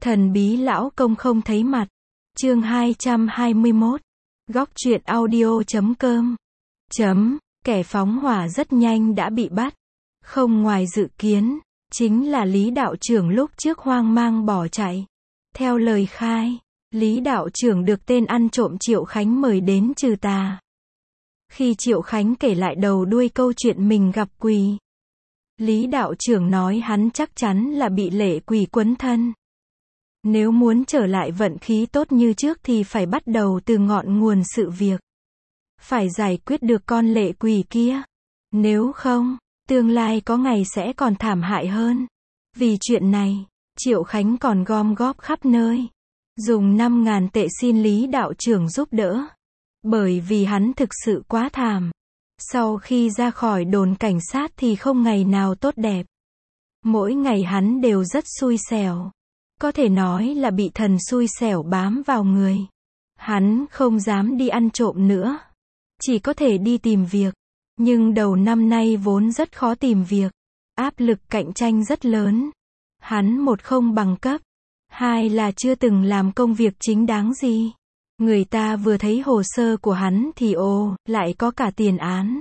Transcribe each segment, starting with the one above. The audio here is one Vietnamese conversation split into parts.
Thần bí lão công không thấy mặt. Chương 221. Góc truyện audio.com. Kẻ phóng hỏa rất nhanh đã bị bắt. Không ngoài dự kiến, chính là Lý đạo trưởng lúc trước hoang mang bỏ chạy. Theo lời khai, Lý đạo trưởng được tên ăn trộm Triệu Khánh mời đến trừ tà. Khi Triệu Khánh kể lại đầu đuôi câu chuyện mình gặp quỷ, Lý đạo trưởng nói hắn chắc chắn là bị lệ quỷ quấn thân. Nếu muốn trở lại vận khí tốt như trước thì phải bắt đầu từ ngọn nguồn sự việc. Phải giải quyết được con lệ quỷ kia. Nếu không, tương lai có ngày sẽ còn thảm hại hơn. Vì chuyện này, Triệu Khánh còn gom góp khắp nơi. Dùng 5.000 tệ xin Lý đạo trưởng giúp đỡ. Bởi vì hắn thực sự quá thảm. Sau khi ra khỏi đồn cảnh sát thì không ngày nào tốt đẹp. Mỗi ngày hắn đều rất xui xẻo. Có thể nói là bị thần xui xẻo bám vào người. Hắn không dám đi ăn trộm nữa. Chỉ có thể đi tìm việc. Nhưng đầu năm nay vốn rất khó tìm việc. Áp lực cạnh tranh rất lớn. Hắn một không bằng cấp. Hai là chưa từng làm công việc chính đáng gì. Người ta vừa thấy hồ sơ của hắn thì lại có cả tiền án.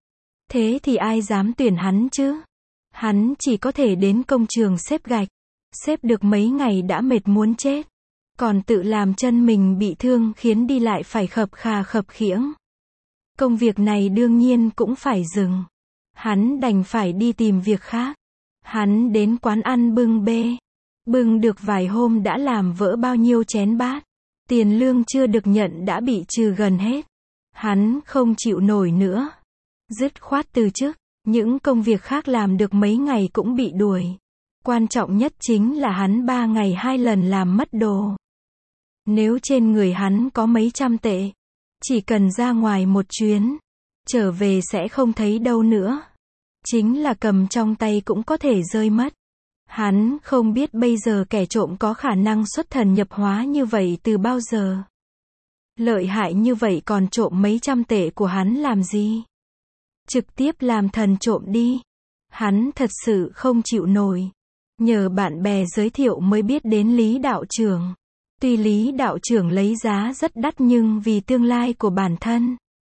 Thế thì ai dám tuyển hắn chứ? Hắn chỉ có thể đến công trường xếp gạch. Xếp được mấy ngày đã mệt muốn chết. Còn tự làm chân mình bị thương khiến đi lại phải khập khà khập khiễng. Công việc này đương nhiên cũng phải dừng. Hắn đành phải đi tìm việc khác. Hắn đến quán ăn bưng bê. Bưng được vài hôm đã làm vỡ bao nhiêu chén bát. Tiền lương chưa được nhận đã bị trừ gần hết. Hắn không chịu nổi nữa. Dứt khoát từ chức. Những công việc khác làm được mấy ngày cũng bị đuổi. Quan trọng nhất chính là hắn 3 ngày 2 lần làm mất đồ. Nếu trên người hắn có mấy trăm tệ, chỉ cần ra ngoài một chuyến, trở về sẽ không thấy đâu nữa. Chính là cầm trong tay cũng có thể rơi mất. Hắn không biết bây giờ kẻ trộm có khả năng xuất thần nhập hóa như vậy từ bao giờ. Lợi hại như vậy còn trộm mấy trăm tệ của hắn làm gì? Trực tiếp làm thần trộm đi. Hắn thật sự không chịu nổi. Nhờ bạn bè giới thiệu mới biết đến Lý đạo trưởng. Tuy Lý đạo trưởng lấy giá rất đắt nhưng vì tương lai của bản thân,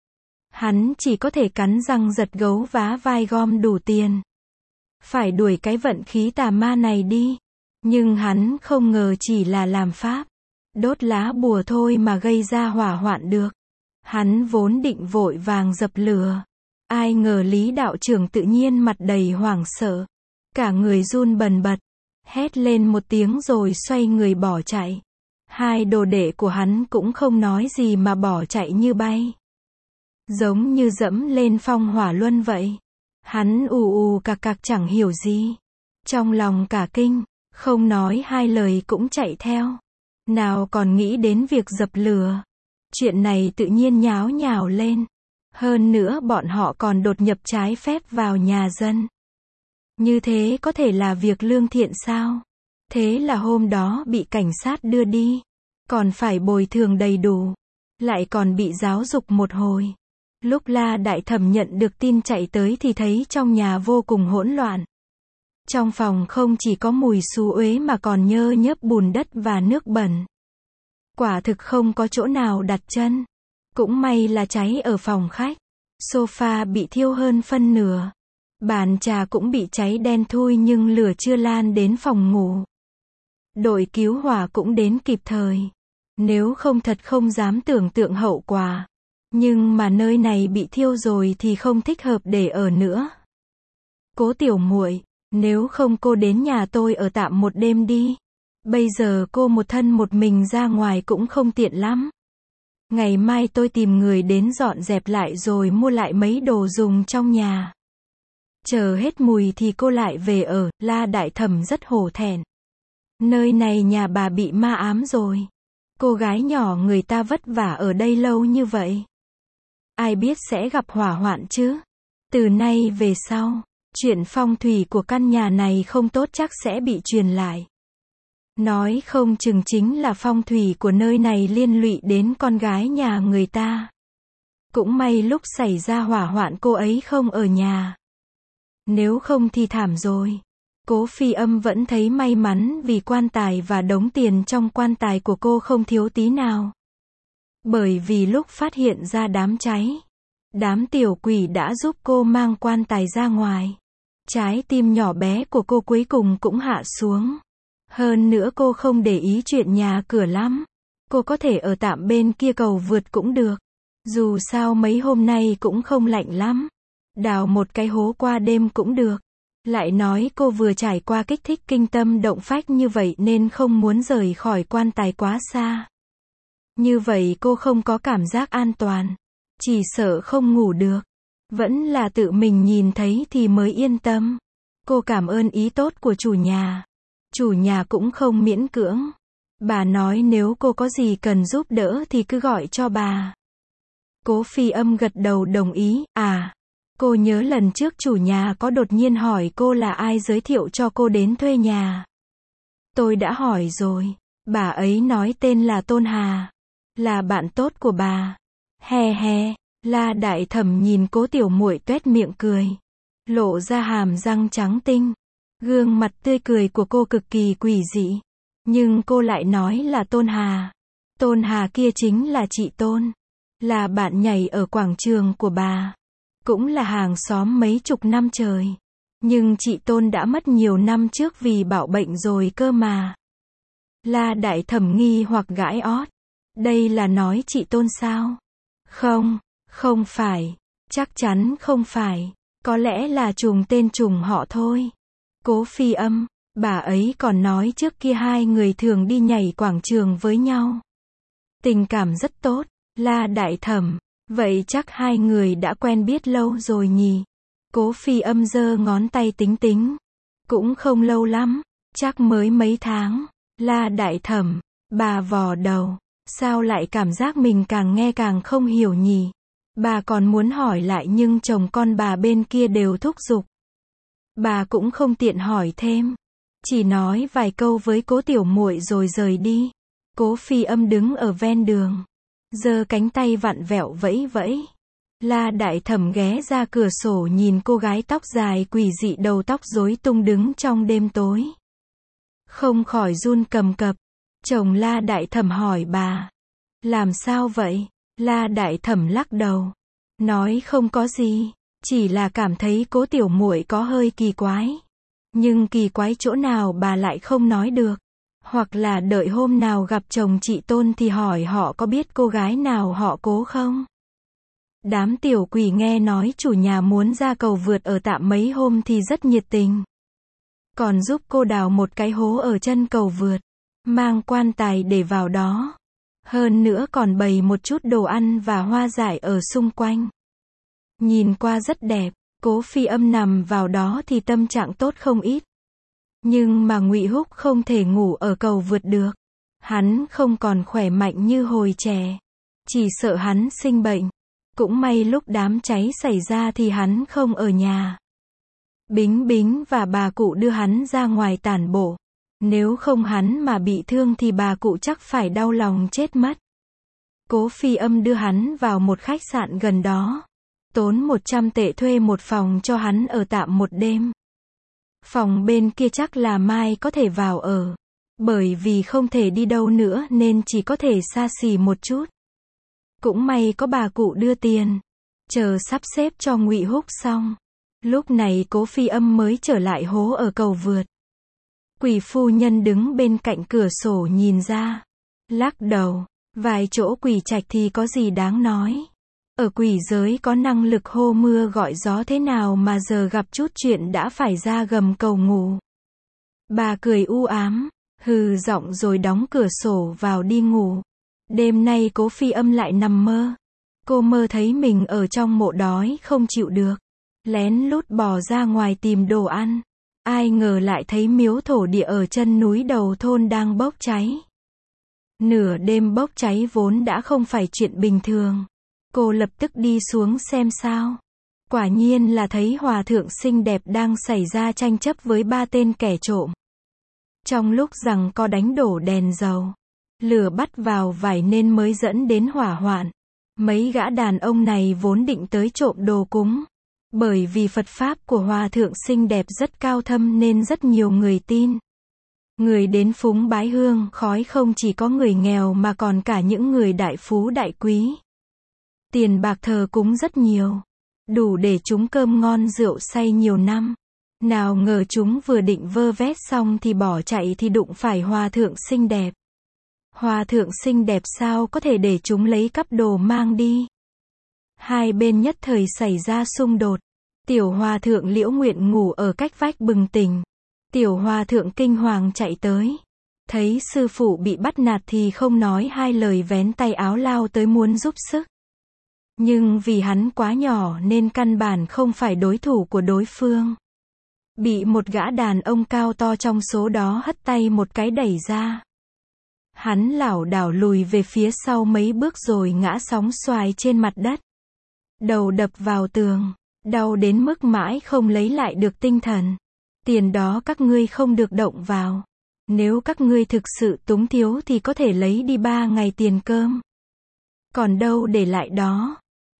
hắn chỉ có thể cắn răng giật gấu vá vai gom đủ tiền. Phải đuổi cái vận khí tà ma này đi. Nhưng hắn không ngờ chỉ là làm pháp, đốt lá bùa thôi mà gây ra hỏa hoạn được. Hắn vốn định vội vàng dập lửa. Ai ngờ Lý đạo trưởng tự nhiên mặt đầy hoảng sợ. Cả người run bần bật. Hét lên một tiếng rồi xoay người bỏ chạy. Hai đồ đệ của hắn cũng không nói gì mà bỏ chạy như bay. Giống như dẫm lên phong hỏa luân vậy. Hắn ù cạc cạc chẳng hiểu gì. Trong lòng cả kinh, không nói hai lời cũng chạy theo. Nào còn nghĩ đến việc dập lửa. Chuyện này tự nhiên nháo nhào lên. Hơn nữa bọn họ còn đột nhập trái phép vào nhà dân. Như thế có thể là việc lương thiện sao? Thế là hôm đó bị cảnh sát đưa đi. Còn phải bồi thường đầy đủ. Lại còn bị giáo dục một hồi. Lúc La Đại Thẩm nhận được tin chạy tới thì thấy trong nhà vô cùng hỗn loạn. Trong phòng không chỉ có mùi xú uế mà còn nhơ nhớp bùn đất và nước bẩn. Quả thực không có chỗ nào đặt chân. Cũng may là cháy ở phòng khách. Sofa bị thiêu hơn phân nửa. Bàn trà cũng bị cháy đen thui nhưng lửa chưa lan đến phòng ngủ. Đội cứu hỏa cũng đến kịp thời. Nếu không thật không dám tưởng tượng hậu quả. Nhưng mà nơi này bị thiêu rồi thì không thích hợp để ở nữa. Cố tiểu muội, nếu không cô đến nhà tôi ở tạm một đêm đi. Bây giờ cô một thân một mình ra ngoài cũng không tiện lắm. Ngày mai tôi tìm người đến dọn dẹp lại rồi mua lại mấy đồ dùng trong nhà. Chờ hết mùi thì cô lại về ở. La Đại Thẩm rất hổ thẹn. Nơi này nhà bà bị ma ám rồi. Cô gái nhỏ người ta vất vả ở đây lâu như vậy. Ai biết sẽ gặp hỏa hoạn chứ? Từ nay về sau, chuyện phong thủy của căn nhà này không tốt chắc sẽ bị truyền lại. Nói không chừng chính là phong thủy của nơi này liên lụy đến con gái nhà người ta. Cũng may lúc xảy ra hỏa hoạn cô ấy không ở nhà. Nếu không thì thảm rồi. Cố Phi Âm vẫn thấy may mắn vì quan tài và đống tiền trong quan tài của cô không thiếu tí nào. Bởi vì lúc phát hiện ra đám cháy, đám tiểu quỷ đã giúp cô mang quan tài ra ngoài. Trái tim nhỏ bé của cô cuối cùng cũng hạ xuống. Hơn nữa cô không để ý chuyện nhà cửa lắm. Cô có thể ở tạm bên kia cầu vượt cũng được. Dù sao mấy hôm nay cũng không lạnh lắm. Đào một cái hố qua đêm cũng được. Lại nói cô vừa trải qua kích thích kinh tâm động phách như vậy nên không muốn rời khỏi quan tài quá xa. Như vậy cô không có cảm giác an toàn. Chỉ sợ không ngủ được. Vẫn là tự mình nhìn thấy thì mới yên tâm. Cô cảm ơn ý tốt của chủ nhà. Chủ nhà cũng không miễn cưỡng. Bà nói nếu cô có gì cần giúp đỡ thì cứ gọi cho bà. Cố Phi Âm gật đầu đồng ý. Cô nhớ lần trước chủ nhà có đột nhiên hỏi cô là ai giới thiệu cho cô đến thuê nhà. Tôi đã hỏi rồi. Bà ấy nói tên là Tôn Hà. Là bạn tốt của bà. He he. La Đại Thẩm nhìn Cố Tiểu Muội tuét miệng cười. Lộ ra hàm răng trắng tinh. Gương mặt tươi cười của cô cực kỳ quỷ dị. Nhưng cô lại nói là Tôn Hà. Tôn Hà kia chính là chị Tôn. Là bạn nhảy ở quảng trường của bà. Cũng là hàng xóm mấy chục năm trời. Nhưng chị Tôn đã mất nhiều năm trước vì bạo bệnh rồi cơ mà. La Đại Thẩm nghi hoặc gãi ót. Đây là nói chị Tôn sao? Không, không phải. Chắc chắn không phải. Có lẽ là trùng tên trùng họ thôi. Cố Phi Âm, bà ấy còn nói trước kia hai người thường đi nhảy quảng trường với nhau. Tình cảm rất tốt. La Đại Thẩm, vậy chắc hai người đã quen biết lâu rồi nhỉ? Cố Phi Âm giơ ngón tay tính tính. Cũng không lâu lắm, chắc mới mấy tháng. La Đại Thẩm, bà vò đầu. Sao lại cảm giác mình càng nghe càng không hiểu nhỉ? Bà còn muốn hỏi lại nhưng chồng con bà bên kia đều thúc giục. Bà cũng không tiện hỏi thêm. Chỉ nói vài câu với Cố Tiểu Muội rồi rời đi. Cố Phi Âm đứng ở ven đường. Giơ cánh tay vặn vẹo vẫy vẫy. La Đại Thẩm ghé ra cửa sổ nhìn cô gái tóc dài quỷ dị đầu tóc rối tung đứng trong đêm tối. Không khỏi run cầm cập. Chồng La Đại Thẩm hỏi bà. Làm sao vậy? La Đại Thẩm lắc đầu. Nói không có gì. Chỉ là cảm thấy Cố Tiểu Muội có hơi kỳ quái. Nhưng kỳ quái chỗ nào bà lại không nói được. Hoặc là đợi hôm nào gặp chồng chị Tôn thì hỏi họ có biết cô gái nào họ Cố không? Đám tiểu quỷ nghe nói chủ nhà muốn ra cầu vượt ở tạm mấy hôm thì rất nhiệt tình. Còn giúp cô đào một cái hố ở chân cầu vượt. Mang quan tài để vào đó. Hơn nữa còn bày một chút đồ ăn và hoa dại ở xung quanh. Nhìn qua rất đẹp. Cố Phi Âm nằm vào đó thì tâm trạng tốt không ít. Nhưng mà Ngụy Húc không thể ngủ ở cầu vượt được. Hắn không còn khỏe mạnh như hồi trẻ. Chỉ sợ hắn sinh bệnh. Cũng may lúc đám cháy xảy ra thì hắn không ở nhà. Bính Bính và bà cụ đưa hắn ra ngoài tản bộ. Nếu không hắn mà bị thương thì bà cụ chắc phải đau lòng chết mất. Cố Phi Âm đưa hắn vào một khách sạn gần đó. Tốn 100 tệ thuê một phòng cho hắn ở tạm một đêm. Phòng bên kia chắc là mai có thể vào ở. Bởi vì không thể đi đâu nữa nên chỉ có thể xa xỉ một chút. Cũng may có bà cụ đưa tiền. Chờ sắp xếp cho Ngụy Húc xong. Lúc này Cố Phi Âm mới trở lại hố ở cầu vượt. Quỷ phu nhân đứng bên cạnh cửa sổ nhìn ra. Lắc đầu. Vài chỗ quỷ trạch thì có gì đáng nói. Ở quỷ giới có năng lực hô mưa gọi gió thế nào mà giờ gặp chút chuyện đã phải ra gầm cầu ngủ. Bà cười u ám, hừ giọng rồi đóng cửa sổ vào đi ngủ. Đêm nay Cố Phi Âm lại nằm mơ. Cô mơ thấy mình ở trong mộ đói không chịu được. Lén lút bò ra ngoài tìm đồ ăn. Ai ngờ lại thấy miếu thổ địa ở chân núi đầu thôn đang bốc cháy. Nửa đêm bốc cháy vốn đã không phải chuyện bình thường. Cô lập tức đi xuống xem sao. Quả nhiên là thấy hòa thượng xinh đẹp đang xảy ra tranh chấp với 3 tên kẻ trộm. Trong lúc giằng co đánh đổ đèn dầu, lửa bắt vào vải nên mới dẫn đến hỏa hoạn. Mấy gã đàn ông này vốn định tới trộm đồ cúng. Bởi vì Phật Pháp của Hòa Thượng xinh đẹp rất cao thâm nên rất nhiều người tin. Người đến phúng bái hương khói không chỉ có người nghèo mà còn cả những người đại phú đại quý. Tiền bạc thờ cúng rất nhiều. Đủ để chúng cơm ngon rượu say nhiều năm. Nào ngờ chúng vừa định vơ vét xong thì bỏ chạy thì đụng phải Hòa Thượng xinh đẹp. Hòa Thượng xinh đẹp sao có thể để chúng lấy cắp đồ mang đi. Hai bên nhất thời xảy ra xung đột. Tiểu Hòa Thượng Liễu Nguyện ngủ ở cách vách bừng tỉnh. Tiểu Hòa Thượng kinh hoàng chạy tới. Thấy sư phụ bị bắt nạt thì không nói hai lời vén tay áo lao tới muốn giúp sức. Nhưng vì hắn quá nhỏ nên căn bản không phải đối thủ của đối phương. Bị một gã đàn ông cao to trong số đó hất tay một cái đẩy ra. Hắn lảo đảo lùi về phía sau mấy bước rồi ngã sóng xoài trên mặt đất. Đầu đập vào tường. Đau đến mức mãi không lấy lại được tinh thần. Tiền đó các ngươi không được động vào. Nếu các ngươi thực sự túng thiếu thì có thể lấy đi 3 ngày tiền cơm. Còn đâu để lại đó.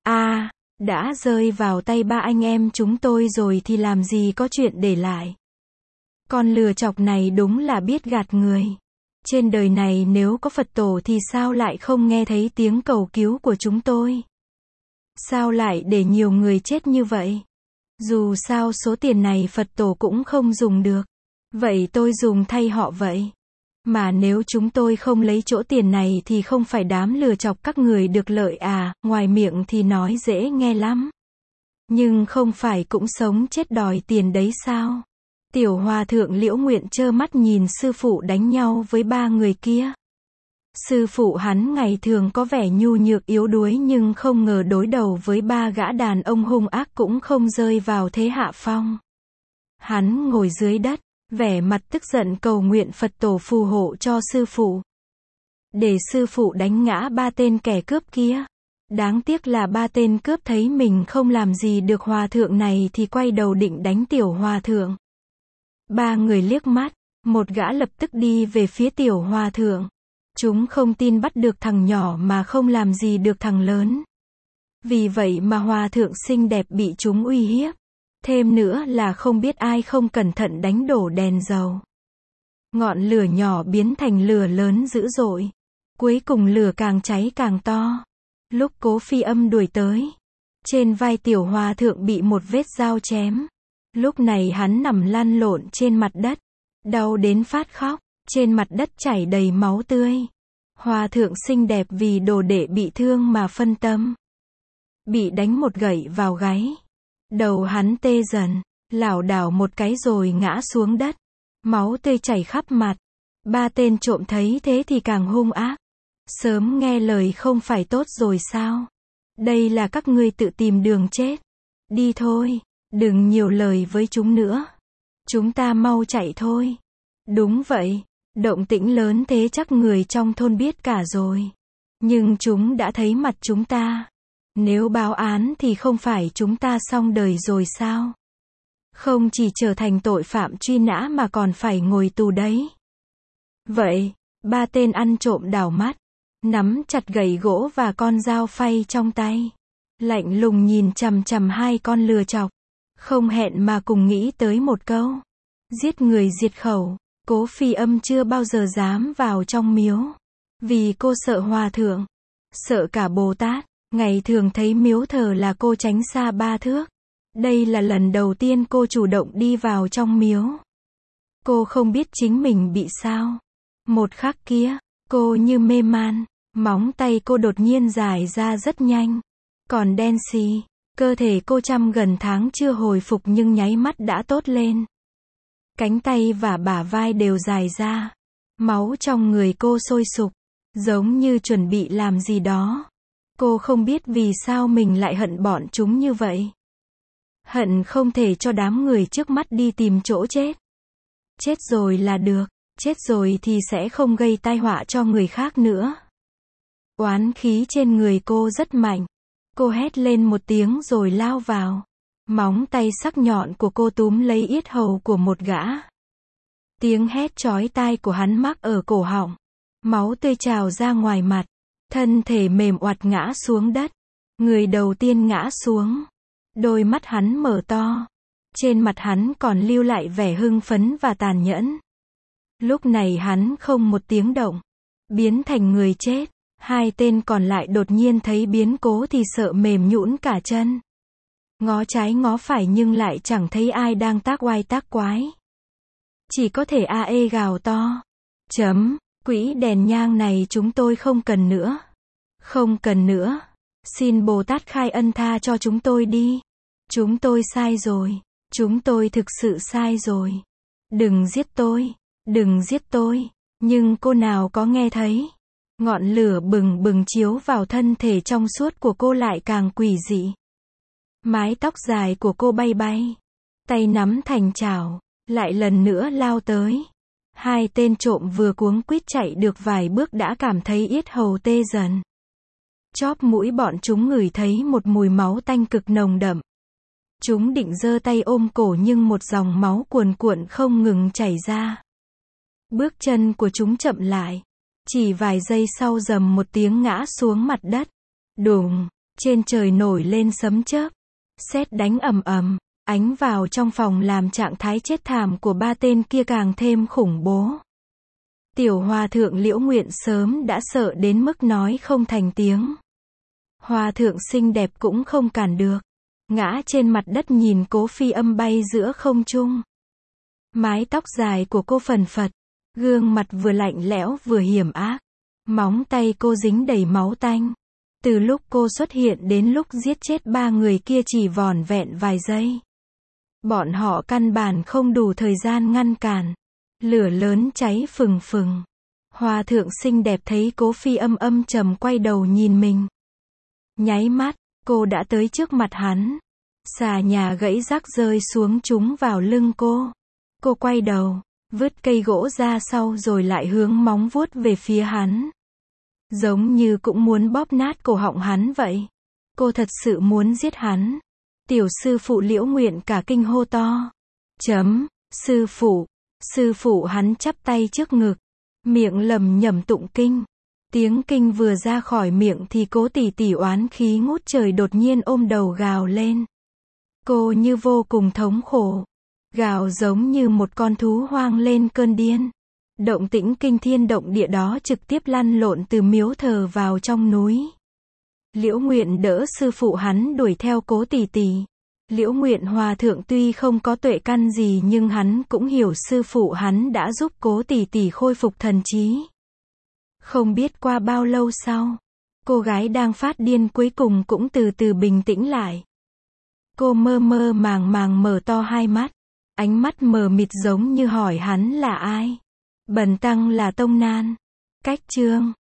Đã rơi vào tay ba anh em chúng tôi rồi thì làm gì có chuyện để lại. Con lừa chọc này đúng là biết gạt người. Trên đời này nếu có Phật tổ thì sao lại không nghe thấy tiếng cầu cứu của chúng tôi? Sao lại để nhiều người chết như vậy? Dù sao số tiền này Phật tổ cũng không dùng được. Vậy tôi dùng thay họ vậy. Mà nếu chúng tôi không lấy chỗ tiền này thì không phải đám lừa chọc các người được lợi à, ngoài miệng thì nói dễ nghe lắm. Nhưng không phải cũng sống chết đòi tiền đấy sao? Tiểu Hòa Thượng Liễu Nguyện trơ mắt nhìn sư phụ đánh nhau với 3 người kia. Sư phụ hắn ngày thường có vẻ nhu nhược yếu đuối nhưng không ngờ đối đầu với 3 gã đàn ông hung ác cũng không rơi vào thế hạ phong. Hắn ngồi dưới đất, vẻ mặt tức giận cầu nguyện Phật tổ phù hộ cho sư phụ. Để sư phụ đánh ngã 3 tên kẻ cướp kia. Đáng tiếc là 3 tên cướp thấy mình không làm gì được hòa thượng này thì quay đầu định đánh tiểu hòa thượng. 3 người liếc mắt, một gã lập tức đi về phía tiểu hòa thượng. Chúng không tin bắt được thằng nhỏ mà không làm gì được thằng lớn. Vì vậy mà hòa thượng xinh đẹp bị chúng uy hiếp. Thêm nữa là không biết ai không cẩn thận đánh đổ đèn dầu. Ngọn lửa nhỏ biến thành lửa lớn dữ dội. Cuối cùng lửa càng cháy càng to. Lúc Cố Phi Âm đuổi tới, trên vai tiểu hòa thượng bị một vết dao chém. Lúc này hắn nằm lăn lộn trên mặt đất, đau đến phát khóc, trên mặt đất chảy đầy máu tươi. Hòa thượng xinh đẹp vì đồ đệ bị thương mà phân tâm. Bị đánh một gậy vào gáy. Đầu hắn tê dần, lảo đảo một cái rồi ngã xuống đất. Máu tươi chảy khắp mặt. 3 tên trộm thấy thế thì càng hung ác. Sớm nghe lời không phải tốt rồi sao? Đây là các ngươi tự tìm đường chết. Đi thôi, đừng nhiều lời với chúng nữa. Chúng ta mau chạy thôi. Đúng vậy, động tĩnh lớn thế chắc người trong thôn biết cả rồi. Nhưng chúng đã thấy mặt chúng ta. Nếu báo án thì không phải chúng ta xong đời rồi sao? Không chỉ trở thành tội phạm truy nã mà còn phải ngồi tù đấy. Vậy, 3 tên ăn trộm đảo mắt, nắm chặt gậy gỗ và con dao phay trong tay. Lạnh lùng nhìn chằm chằm 2 con lừa chọc. Không hẹn mà cùng nghĩ tới một câu. Giết người diệt khẩu. Cố Phi Âm chưa bao giờ dám vào trong miếu. Vì cô sợ hòa thượng. Sợ cả Bồ Tát. Ngày thường thấy miếu thờ là cô tránh xa 3 thước. Đây là lần đầu tiên cô chủ động đi vào trong miếu. Cô không biết chính mình bị sao. Một khắc kia, cô như mê man. Móng tay cô đột nhiên dài ra rất nhanh. Còn đen xì. Cơ thể cô gần tháng chưa hồi phục nhưng nháy mắt đã tốt lên. Cánh tay và bả vai đều dài ra. Máu trong người cô sôi sục. Giống như chuẩn bị làm gì đó. Cô không biết vì sao mình lại hận bọn chúng như vậy. Hận không thể cho đám người trước mắt đi tìm chỗ chết. Chết rồi là được. Chết rồi thì sẽ không gây tai họa cho người khác nữa. Oán khí trên người cô rất mạnh. Cô hét lên một tiếng rồi lao vào. Móng tay sắc nhọn của cô túm lấy yết hầu của một gã. Tiếng hét chói tai của hắn mắc ở cổ họng. Máu tươi trào ra ngoài mặt. Thân thể mềm oặt ngã xuống đất. Người đầu tiên ngã xuống. Đôi mắt hắn mở to. Trên mặt hắn còn lưu lại vẻ hưng phấn và tàn nhẫn. Lúc này hắn không một tiếng động, biến thành người chết. Hai tên còn lại đột nhiên thấy biến cố thì sợ mềm nhũn cả chân. Ngó trái ngó phải nhưng lại chẳng thấy ai đang tác oai tác quái. Chỉ có thể AE gào to. Quỹ đèn nhang này chúng tôi không cần nữa. Không cần nữa. Xin Bồ Tát khai ân tha cho chúng tôi đi. Chúng tôi sai rồi. Chúng tôi thực sự sai rồi. Đừng giết tôi. Đừng giết tôi. Nhưng cô nào có nghe thấy. Ngọn lửa bừng bừng chiếu vào thân thể trong suốt của cô lại càng quỷ dị. Mái tóc dài của cô bay bay. Tay nắm thành chảo. Lại lần nữa lao tới. Hai tên trộm vừa cuống quýt chạy được vài bước đã cảm thấy yết hầu tê dần. Chóp mũi bọn chúng ngửi thấy một mùi máu tanh cực nồng đậm. Chúng định giơ tay ôm cổ nhưng một dòng máu cuồn cuộn không ngừng chảy ra. Bước chân của chúng chậm lại. Chỉ vài giây sau rầm một tiếng ngã xuống mặt đất. Đùng, trên trời nổi lên sấm chớp. Sét đánh ầm ầm, ánh vào trong phòng làm trạng thái chết thảm của ba tên kia càng thêm khủng bố. Tiểu hòa thượng Liễu Nguyện sớm đã sợ đến mức nói không thành tiếng. Hòa thượng xinh đẹp cũng không cản được. Ngã trên mặt đất nhìn Cố Phi Âm bay giữa không trung. Mái tóc dài của cô phần phật. Gương mặt vừa lạnh lẽo vừa hiểm ác. Móng tay cô dính đầy máu tanh. Từ lúc cô xuất hiện đến lúc giết chết ba người kia chỉ vỏn vẹn vài giây. Bọn họ căn bản không đủ thời gian ngăn cản. Lửa lớn cháy phừng phừng. Hòa thượng xinh đẹp thấy Cố Phi Âm âm trầm quay đầu nhìn mình. Nháy mắt, cô đã tới trước mặt hắn. Xà nhà gãy rác rơi xuống trúng vào lưng cô. Cô quay đầu, vứt cây gỗ ra sau rồi lại hướng móng vuốt về phía hắn. Giống như cũng muốn bóp nát cổ họng hắn vậy. Cô thật sự muốn giết hắn. Tiểu sư phụ Liễu Nguyện cả kinh hô to. Sư phụ hắn chắp tay trước ngực. Miệng lẩm nhẩm tụng kinh. Tiếng kinh vừa ra khỏi miệng thì Cố tỷ tỷ oán khí ngút trời đột nhiên ôm đầu gào lên. Cô như vô cùng thống khổ. Gào giống như một con thú hoang lên cơn điên. Động tĩnh kinh thiên động địa đó trực tiếp lăn lộn từ miếu thờ vào trong núi. Liễu Nguyện đỡ sư phụ hắn đuổi theo Cố tỷ tỷ. Liễu Nguyện hòa thượng tuy không có tuệ căn gì nhưng hắn cũng hiểu sư phụ hắn đã giúp Cố tỷ tỷ khôi phục thần trí. Không biết qua bao lâu sau, cô gái đang phát điên cuối cùng cũng từ từ bình tĩnh lại. Cô mơ mơ màng màng mở to hai mắt. Ánh mắt mờ mịt giống như hỏi hắn là ai. Bần tăng là Tông Nan. Cách chương